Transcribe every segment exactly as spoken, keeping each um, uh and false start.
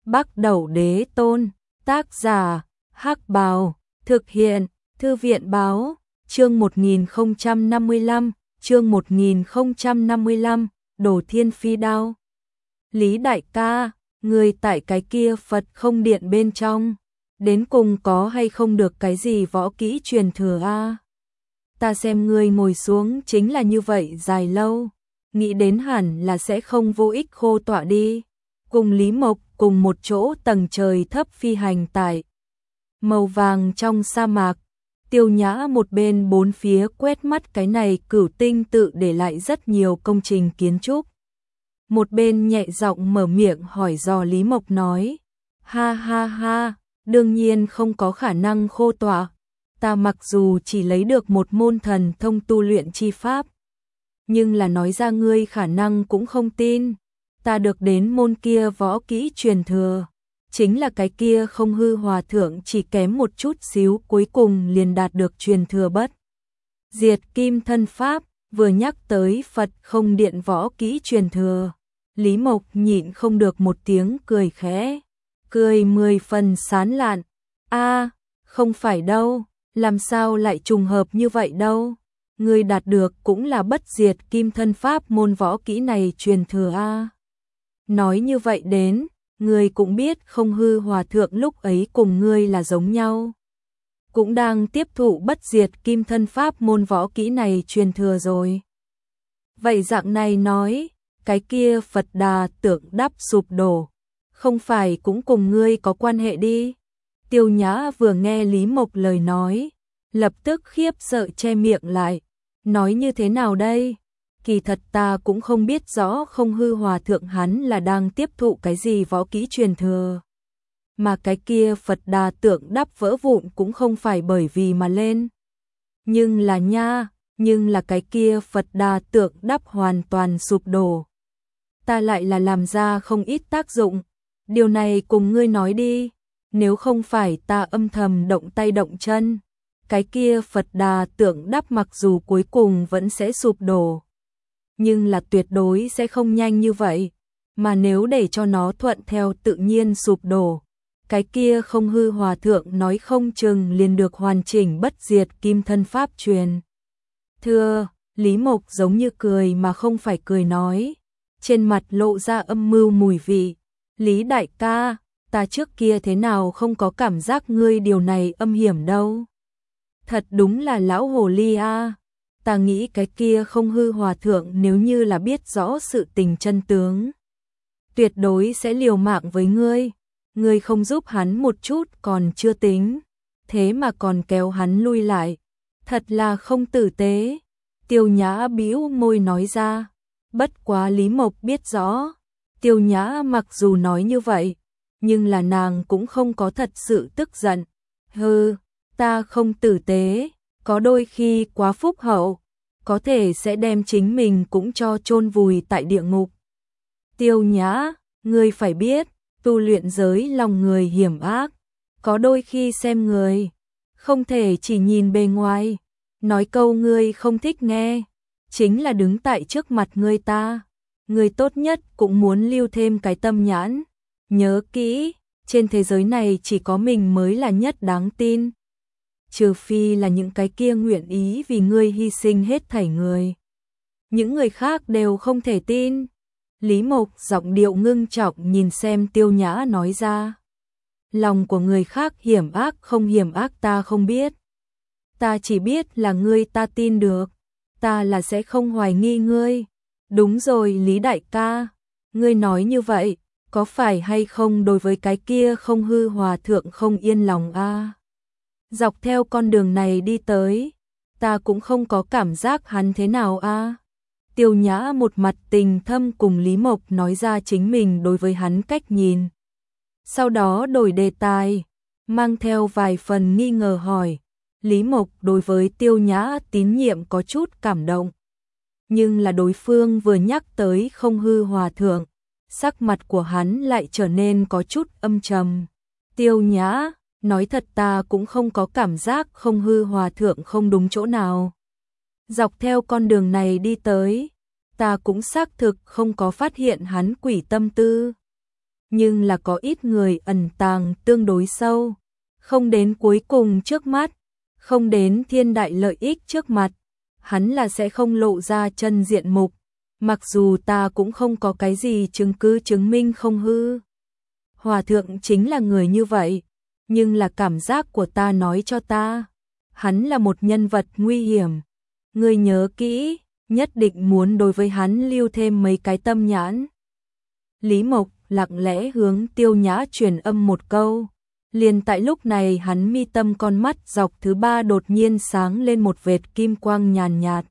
Bắc Đẩu Đế Tôn, tác giả, Hắc Bào, thực hiện, Thư viện báo, chương một nghìn không trăm năm mươi lăm, chương một nghìn không trăm năm mươi lăm, Đồ Thiên Phi Đao. Lý đại ca, người tại cái kia Phật không điện bên trong, đến cùng có hay không được cái gì võ kỹ truyền thừa a? Ta xem ngươi ngồi xuống chính là như vậy dài lâu, nghĩ đến hẳn là sẽ không vô ích khô tọa đi. Cùng Lý Mộc cùng một chỗ tầng trời thấp phi hành tại màu vàng trong sa mạc. Tiêu Nhã một bên bốn phía quét mắt cái này Cửu Tinh tự để lại rất nhiều công trình kiến trúc. Một bên nhẹ giọng mở miệng hỏi dò Lý Mộc nói, ha ha ha, đương nhiên không có khả năng khô tọa. Ta mặc dù chỉ lấy được một môn thần thông tu luyện chi pháp, nhưng là nói ra ngươi khả năng cũng không tin. Ta được đến môn kia võ kỹ truyền thừa, chính là cái kia Không Hư Hòa Thượng chỉ kém một chút xíu cuối cùng liền đạt được truyền thừa bất diệt kim thân pháp. Vừa nhắc tới Phật không điện võ kỹ truyền thừa, Lý Mộc nhịn không được một tiếng cười khẽ, cười mười phần sán lạn. A, không phải đâu, làm sao lại trùng hợp như vậy đâu? Ngươi đạt được cũng là bất diệt kim thân pháp môn võ kỹ này truyền thừa a. Nói như vậy đến, ngươi cũng biết Không Hư Hòa Thượng lúc ấy cùng ngươi là giống nhau, cũng đang tiếp thụ bất diệt kim thân pháp môn võ kỹ này truyền thừa rồi. Vậy dạng này nói, cái kia Phật Đà tượng đắp sụp đổ, không phải cũng cùng ngươi có quan hệ đi? Tiêu Nhã vừa nghe Lý Mộc lời nói, lập tức khiếp sợ che miệng lại, nói như thế nào đây? Kỳ thật ta cũng không biết rõ Không Hư Hòa Thượng hắn là đang tiếp thụ cái gì võ kỹ truyền thừa. Mà cái kia Phật Đà tượng đắp vỡ vụn cũng không phải bởi vì mà lên. Nhưng là nha, nhưng là cái kia Phật Đà tượng đắp hoàn toàn sụp đổ. Ta lại là làm ra không ít tác dụng. Điều này cùng ngươi nói đi, nếu không phải ta âm thầm động tay động chân, cái kia Phật Đà tượng đắp mặc dù cuối cùng vẫn sẽ sụp đổ, nhưng là tuyệt đối sẽ không nhanh như vậy. Mà nếu để cho nó thuận theo tự nhiên sụp đổ, cái kia Không Hư Hòa Thượng nói không chừng liền được hoàn chỉnh bất diệt kim thân pháp truyền thừa. Lý Mộc giống như cười mà không phải cười nói, trên mặt lộ ra âm mưu mùi vị. Lý đại ca, ta trước kia thế nào không có cảm giác ngươi điều này âm hiểm đâu. Thật đúng là lão hồ ly a. Ta nghĩ cái kia Không Hư Hòa Thượng nếu như là biết rõ sự tình chân tướng, tuyệt đối sẽ liều mạng với ngươi. Ngươi không giúp hắn một chút còn chưa tính, thế mà còn kéo hắn lui lại, thật là không tử tế. Tiêu Nhã bĩu môi nói ra. Bất quá Lý Mộc biết rõ, Tiêu Nhã mặc dù nói như vậy, nhưng là nàng cũng không có thật sự tức giận. Hừ, ta không tử tế, có đôi khi quá phúc hậu, có thể sẽ đem chính mình cũng cho chôn vùi tại địa ngục. Tiêu Nhã, ngươi phải biết, tu luyện giới lòng người hiểm ác, có đôi khi xem người, không thể chỉ nhìn bề ngoài. Nói câu ngươi không thích nghe, chính là đứng tại trước mặt ngươi ta, ngươi tốt nhất cũng muốn lưu thêm cái tâm nhãn. Nhớ kỹ, trên thế giới này chỉ có mình mới là nhất đáng tin. Trừ phi là những cái kia nguyện ý vì ngươi hy sinh hết thảy người, những người khác đều không thể tin. Lý Mộc giọng điệu ngưng trọng nhìn xem Tiêu Nhã nói ra. Lòng của người khác hiểm ác không hiểm ác ta không biết. Ta chỉ biết là ngươi ta tin được, ta là sẽ không hoài nghi ngươi. Đúng rồi Lý đại ca, ngươi nói như vậy, có phải hay không đối với cái kia Không Hư Hòa Thượng không yên lòng a? Dọc theo con đường này đi tới, ta cũng không có cảm giác hắn thế nào a. Tiêu Nhã một mặt tình thâm cùng Lý Mộc nói ra chính mình đối với hắn cách nhìn. Sau đó đổi đề tài, mang theo vài phần nghi ngờ hỏi. Lý Mộc đối với Tiêu Nhã tín nhiệm có chút cảm động, nhưng là đối phương vừa nhắc tới Không Hư Hòa Thượng, sắc mặt của hắn lại trở nên có chút âm trầm. Tiêu Nhã, nói thật ta cũng không có cảm giác Không Hư Hòa Thượng không đúng chỗ nào. Dọc theo con đường này đi tới, ta cũng xác thực không có phát hiện hắn quỷ tâm tư. nhưng là có ít người ẩn tàng tương đối sâu, không đến cuối cùng trước mắt, không đến thiên đại lợi ích trước mặt, hắn là sẽ không lộ ra chân diện mục, mặc dù ta cũng không có cái gì chứng cứ chứng minh không hư. Hòa thượng chính là người như vậy, nhưng là cảm giác của ta nói cho ta, hắn là một nhân vật nguy hiểm. Ngươi nhớ kỹ, nhất định muốn đối với hắn lưu thêm mấy cái tâm nhãn. Lý Mộc lặng lẽ hướng Tiêu Nhã truyền âm một câu. Liền tại lúc này hắn mi tâm con mắt dọc thứ ba đột nhiên sáng lên một vệt kim quang nhàn nhạt.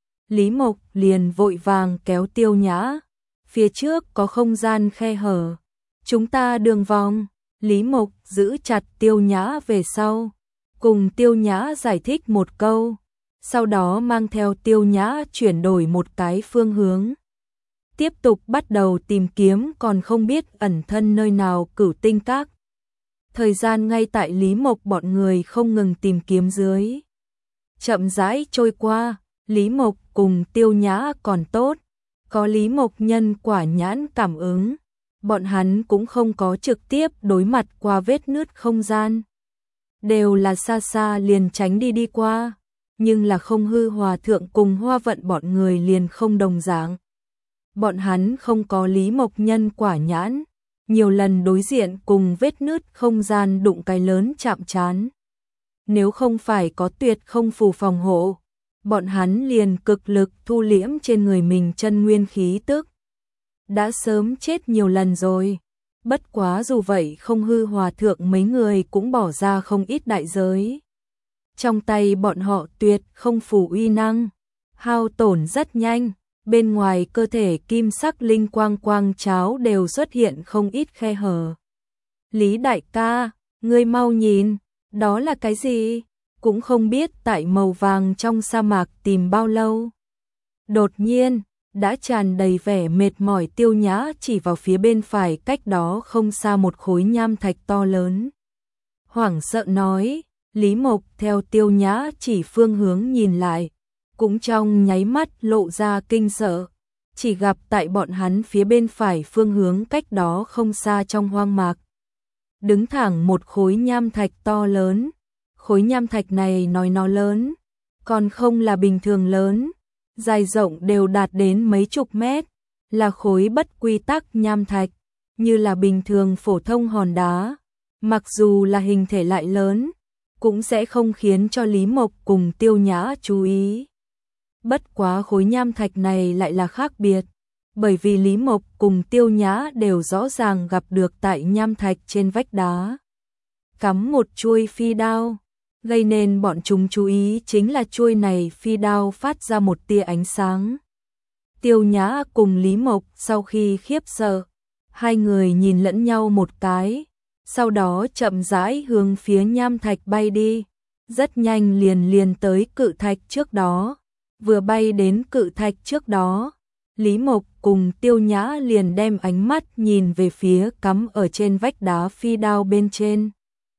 Lý Mộc liền vội vàng kéo Tiêu Nhã. Phía trước có không gian khe hở. Chúng ta đường vòng. Lý Mộc giữ chặt Tiêu Nhã về sau. Cùng Tiêu Nhã giải thích một câu. Sau đó mang theo Tiêu Nhã chuyển đổi một cái phương hướng. Tiếp tục bắt đầu tìm kiếm còn không biết ẩn thân nơi nào Cửu Tinh Các. Thời gian ngay tại Lý Mộc bọn người không ngừng tìm kiếm dưới. Chậm rãi trôi qua, Lý Mộc cùng Tiêu Nhã còn tốt. Có Lý Mộc nhân quả nhãn cảm ứng. Bọn hắn cũng không có trực tiếp đối mặt qua vết nứt không gian. Đều là xa xa liền tránh đi đi qua. Nhưng là không hư hòa thượng cùng Hoa Vận bọn người liền không đồng dạng. Bọn hắn không có Lý Mộc nhân quả nhãn, nhiều lần đối diện cùng vết nứt không gian đụng cái lớn chạm trán. Nếu không phải có tuyệt không phù phòng hộ, bọn hắn liền cực lực thu liễm trên người mình chân nguyên khí tức. Đã sớm chết nhiều lần rồi, bất quá dù vậy không hư hòa thượng mấy người cũng bỏ ra không ít đại giới. Trong tay bọn họ tuyệt không phù uy năng, hao tổn rất nhanh, bên ngoài cơ thể kim sắc linh quang quang cháo đều xuất hiện không ít khe hở. Lý đại ca, ngươi mau nhìn, đó là cái gì? Cũng không biết tại màu vàng trong sa mạc tìm bao lâu. Đột nhiên, đã tràn đầy vẻ mệt mỏi Tiêu Nhã chỉ vào phía bên phải cách đó không xa một khối nham thạch to lớn. Hoảng sợ nói, Lý Mộc theo Tiêu Nhã chỉ phương hướng nhìn lại, cũng trong nháy mắt lộ ra kinh sợ, chỉ gặp tại bọn hắn phía bên phải phương hướng cách đó không xa trong hoang mạc. Đứng thẳng một khối nham thạch to lớn, khối nham thạch này nói nó lớn, còn không là bình thường lớn, dài rộng đều đạt đến mấy chục mét, là khối bất quy tắc nham thạch, như là bình thường phổ thông hòn đá, mặc dù là hình thể lại lớn, cũng sẽ không khiến cho Lý Mộc cùng Tiêu Nhã chú ý. Bất quá khối nham thạch này lại là khác biệt, bởi vì Lý Mộc cùng Tiêu Nhã đều rõ ràng gặp được tại nham thạch trên vách đá. Cắm một chuôi phi đao, gây nên bọn chúng chú ý chính là chuôi này phi đao phát ra một tia ánh sáng. Tiêu Nhã cùng Lý Mộc sau khi khiếp sợ, hai người nhìn lẫn nhau một cái, sau đó chậm rãi hướng phía nham thạch bay đi, rất nhanh liền liền tới cự thạch trước đó. Vừa bay đến cự thạch trước đó, Lý Mộc cùng Tiêu Nhã liền đem ánh mắt nhìn về phía cắm ở trên vách đá phi đao bên trên.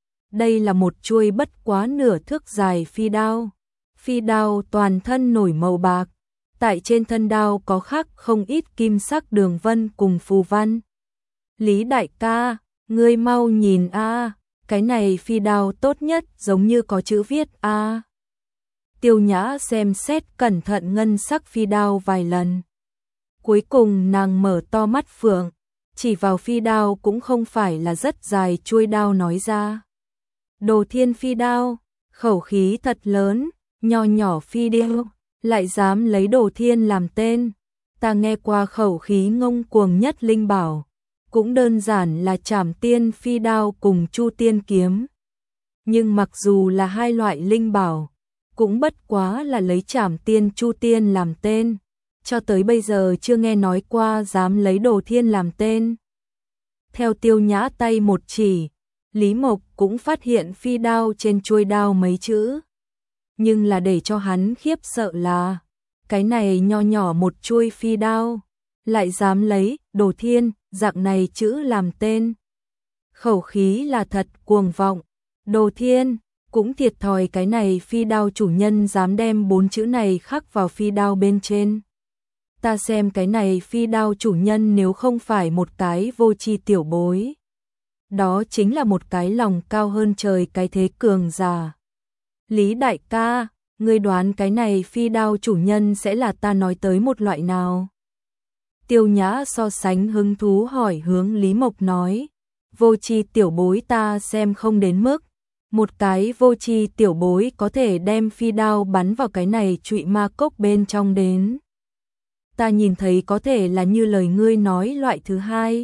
Đây là một chuôi bất quá nửa thước dài phi đao. Phi đao toàn thân nổi màu bạc, tại trên thân đao có khắc không ít kim sắc đường vân cùng phù văn. Lý đại ca, ngươi mau nhìn a, cái này phi đao tốt nhất giống như có chữ viết a. Tiêu Nhã xem xét cẩn thận ngân sắc phi đao vài lần. Cuối cùng nàng mở to mắt phượng, chỉ vào phi đao cũng không phải là rất dài chuôi đao nói ra. Đồ Thiên phi đao, khẩu khí thật lớn, nho nhỏ phi đao, lại dám lấy Đồ Thiên làm tên. Ta nghe qua khẩu khí ngông cuồng nhất linh bảo, cũng đơn giản là Trảm Tiên phi đao cùng Chu Tiên kiếm. Nhưng mặc dù là hai loại linh bảo, cũng bất quá là lấy Trảm Tiên Chu Tiên làm tên, cho tới bây giờ chưa nghe nói qua dám lấy Đồ Thiên làm tên. Theo Tiêu Nhã tay một chỉ, Lý Mộc cũng phát hiện phi đao trên chuôi đao mấy chữ. Nhưng là để cho hắn khiếp sợ là, cái này nho nhỏ một chuôi phi đao, lại dám lấy Đồ Thiên dạng này chữ làm tên. Khẩu khí là thật cuồng vọng, Đồ Thiên. Cũng thiệt thòi cái này phi đao chủ nhân dám đem bốn chữ này khắc vào phi đao bên trên. ta xem cái này phi đao chủ nhân nếu không phải một cái vô tri tiểu bối. Đó chính là một cái lòng cao hơn trời cái thế cường giả. Lý đại ca, ngươi đoán cái này phi đao chủ nhân sẽ là ta nói tới một loại nào? Tiêu Nhã so sánh hứng thú hỏi hướng Lý Mộc nói, vô tri tiểu bối ta xem không đến mức, một cái vô tri tiểu bối có thể đem phi đao bắn vào cái này trụy ma cốc bên trong đến. Ta nhìn thấy có thể là như lời ngươi nói loại thứ hai.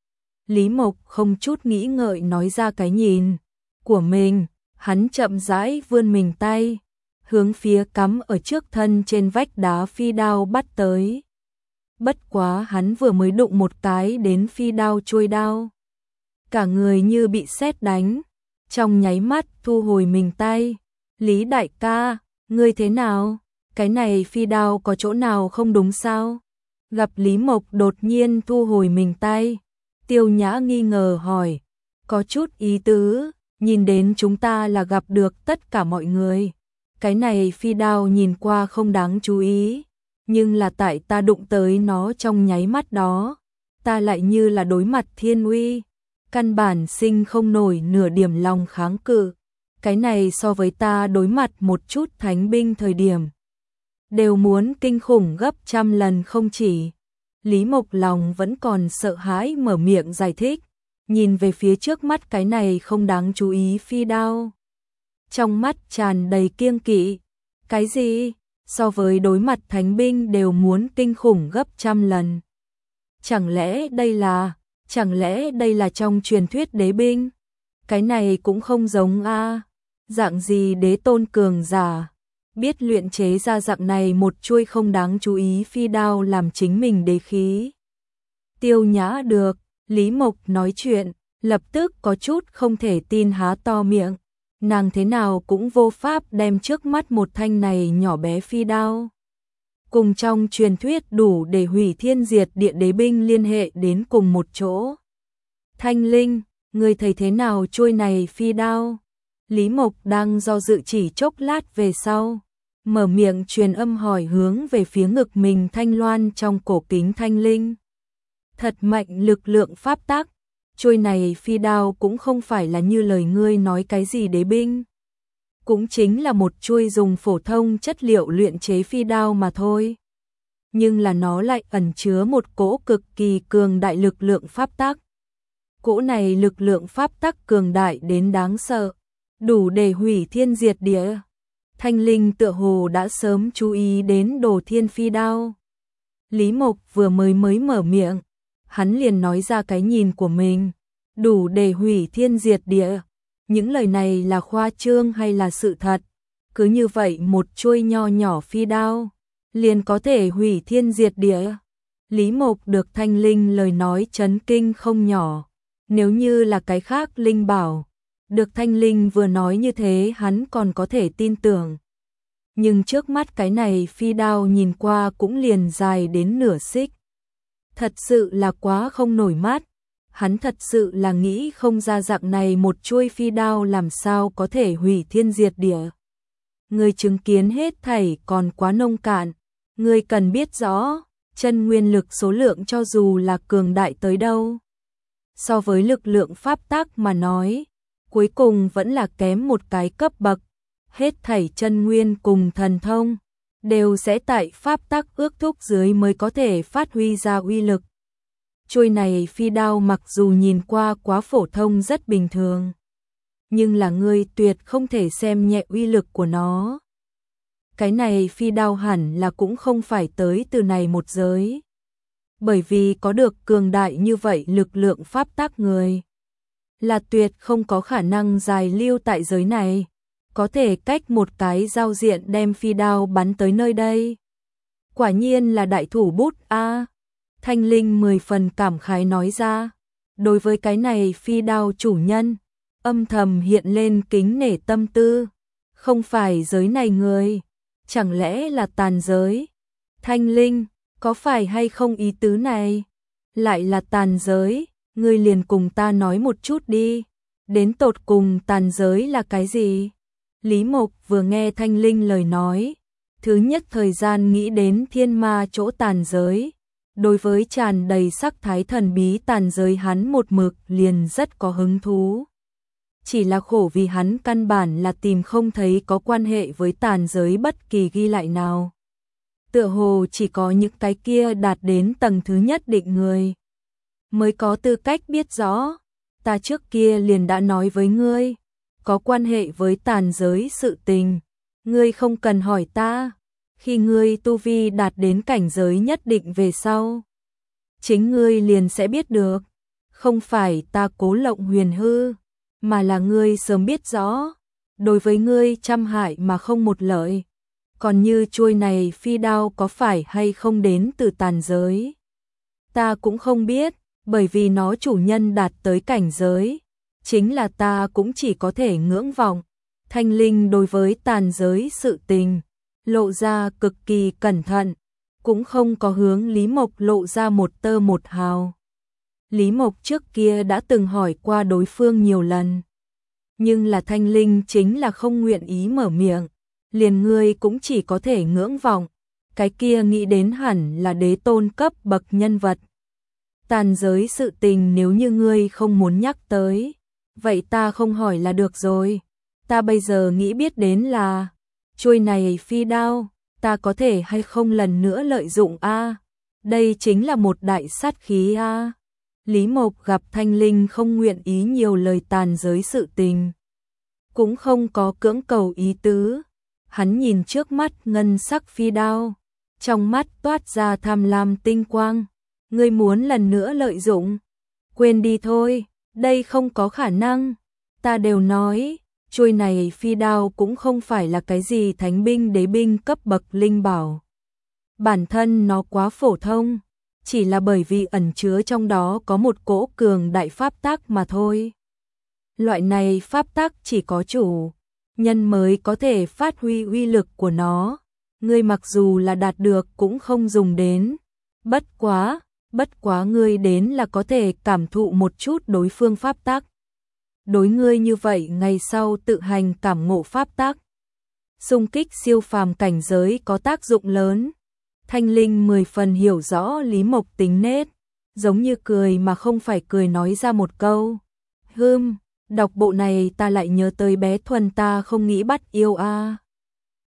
Lý Mộc không chút nghĩ ngợi nói ra cái nhìn của mình, hắn chậm rãi vươn mình tay, hướng phía cắm ở trước thân trên vách đá phi đao bắt tới. Bất quá hắn vừa mới đụng một cái đến phi đao chuôi đao, cả người như bị sét đánh, trong nháy mắt thu hồi mình tay. Lý đại ca, ngươi thế nào? Cái này phi đao có chỗ nào không đúng sao? Gặp Lý Mộc đột nhiên thu hồi mình tay, Tiêu Nhã nghi ngờ hỏi, có chút ý tứ, nhìn đến chúng ta là gặp được tất cả mọi người. Cái này phi đao nhìn qua không đáng chú ý, nhưng là tại ta đụng tới nó trong nháy mắt đó, ta lại như là đối mặt thiên uy, căn bản sinh không nổi nửa điểm lòng kháng cự. Cái này so với ta đối mặt một chút thánh binh thời điểm, đều muốn kinh khủng gấp trăm lần không chỉ. Lý Mộc lòng vẫn còn sợ hãi mở miệng giải thích, nhìn về phía trước mắt cái này không đáng chú ý phi đao. Trong mắt tràn đầy kiêng kỵ, cái gì? So với đối mặt thánh binh đều muốn kinh khủng gấp trăm lần. Chẳng lẽ đây là, chẳng lẽ đây là trong truyền thuyết đế binh? Cái này cũng không giống a. Dạng gì đế tôn cường giả, biết luyện chế ra dạng này một chuôi không đáng chú ý phi đao làm chính mình đế khí. Tiêu Nhã được, Lý Mộc nói chuyện, lập tức có chút không thể tin há to miệng. Nàng thế nào cũng vô pháp đem trước mắt một thanh này nhỏ bé phi đao cùng trong truyền thuyết đủ để hủy thiên diệt địa đế binh liên hệ đến cùng một chỗ. Thanh Linh, người thấy thế nào chuôi này phi đao? Lý Mộc đang do dự chỉ chốc lát về sau, mở miệng truyền âm hỏi hướng về phía ngực mình thanh loan trong cổ kính Thanh Linh. Thật mạnh lực lượng pháp tắc, chuôi này phi đao cũng không phải là như lời ngươi nói cái gì đế binh, cũng chính là một chuôi dùng phổ thông chất liệu luyện chế phi đao mà thôi. Nhưng là nó lại ẩn chứa một cỗ cực kỳ cường đại lực lượng pháp tắc. Cỗ này lực lượng pháp tắc cường đại đến đáng sợ, đủ để hủy thiên diệt địa. Thanh Linh tựa hồ đã sớm chú ý đến đồ thiên phi đao. Lý Mộc vừa mới mới mở miệng, hắn liền nói ra cái nhìn của mình, đủ để hủy thiên diệt địa. Những lời này là khoa trương hay là sự thật? Cứ như vậy một chuôi nho nhỏ phi đao, liền có thể hủy thiên diệt địa. Lý Mộc được Thanh Linh lời nói chấn kinh không nhỏ. Nếu như là cái khác linh bảo, được Thanh Linh vừa nói như thế hắn còn có thể tin tưởng. Nhưng trước mắt cái này phi đao nhìn qua cũng liền dài đến nửa xích. Thật sự là quá không nổi mắt. Hắn thật sự là nghĩ không ra dạng này một chuôi phi đao làm sao có thể hủy thiên diệt địa. Người chứng kiến hết thảy còn quá nông cạn. Người cần biết rõ, chân nguyên lực số lượng cho dù là cường đại tới đâu, so với lực lượng pháp tắc mà nói, cuối cùng vẫn là kém một cái cấp bậc. Hết thảy chân nguyên cùng thần thông đều sẽ tại pháp tắc ước thúc dưới mới có thể phát huy ra uy lực. Chuôi này phi đao mặc dù nhìn qua quá phổ thông rất bình thường, nhưng là ngươi tuyệt không thể xem nhẹ uy lực của nó. Cái này phi đao hẳn là cũng không phải tới từ này một giới. Bởi vì có được cường đại như vậy lực lượng pháp tắc người, là tuyệt không có khả năng dài lưu tại giới này, có thể cách một cái giao diện đem phi đao bắn tới nơi đây. Quả nhiên là đại thủ bút a. Thanh Linh mười phần cảm khái nói ra, đối với cái này phi đao chủ nhân, âm thầm hiện lên kính nể tâm tư, không phải giới này người, chẳng lẽ là tàn giới? Thanh Linh, có phải hay không ý tứ này? Lại là tàn giới, ngươi liền cùng ta nói một chút đi, đến tột cùng tàn giới là cái gì? Lý Mộc vừa nghe Thanh Linh lời nói, Thứ nhất thời gian nghĩ đến thiên ma chỗ tàn giới. Đối với tràn đầy sắc thái thần bí tàn giới hắn một mực liền rất có hứng thú. Chỉ là khổ vì hắn căn bản là tìm không thấy có quan hệ với tàn giới bất kỳ ghi lại nào. Tựa hồ chỉ có những cái kia đạt đến tầng thứ nhất định người mới có tư cách biết rõ. Ta trước kia liền đã nói với ngươi, có quan hệ với tàn giới sự tình, ngươi không cần hỏi ta. Khi ngươi tu vi đạt đến cảnh giới nhất định về sau, chính ngươi liền sẽ biết được. Không phải ta cố lộng huyền hư, mà là ngươi sớm biết rõ. Đối với ngươi trăm hại mà không một lợi. Còn như chuôi này phi đao có phải hay không đến từ tàn giới, ta cũng không biết, bởi vì nó chủ nhân đạt tới cảnh giới, chính là ta cũng chỉ có thể ngưỡng vọng. Thanh Linh đối với tàn giới sự tình lộ ra cực kỳ cẩn thận, cũng không có hướng Lý Mộc lộ ra một tơ một hào. Lý Mộc trước kia đã từng hỏi qua đối phương nhiều lần, nhưng là Thanh Linh chính là không nguyện ý mở miệng, liền ngươi cũng chỉ có thể ngưỡng vọng, cái kia nghĩ đến hẳn là đế tôn cấp bậc nhân vật. Tàn giới sự tình nếu như ngươi không muốn nhắc tới, vậy ta không hỏi là được rồi. Ta bây giờ nghĩ biết đến là, chuôi này phi đao, ta có thể hay không lần nữa lợi dụng a? Đây chính là một đại sát khí a. Lý Mộc gặp Thanh Linh không nguyện ý nhiều lời tàn giới sự tình, cũng không có cưỡng cầu ý tứ. Hắn nhìn trước mắt ngân sắc phi đao, trong mắt toát ra tham lam tinh quang. Ngươi muốn lần nữa lợi dụng? Quên đi thôi, đây không có khả năng. Ta đều nói, chuôi này phi đao cũng không phải là cái gì thánh binh đế binh cấp bậc linh bảo. Bản thân nó quá phổ thông, chỉ là bởi vì ẩn chứa trong đó có một cỗ cường đại pháp tắc mà thôi. Loại này pháp tắc chỉ có chủ nhân mới có thể phát huy uy lực của nó. Ngươi mặc dù là đạt được cũng không dùng đến. Bất quá, bất quá ngươi đến là có thể cảm thụ một chút đối phương pháp tắc. Đối ngươi như vậy ngày sau tự hành cảm ngộ pháp tắc, xung kích siêu phàm cảnh giới có tác dụng lớn. Thanh Linh mười phần hiểu rõ Lý Mộc tính nết, giống như cười mà không phải cười nói ra một câu. Hừm, đọc bộ này ta lại nhớ tới bé Thuần ta không nghĩ bắt yêu a.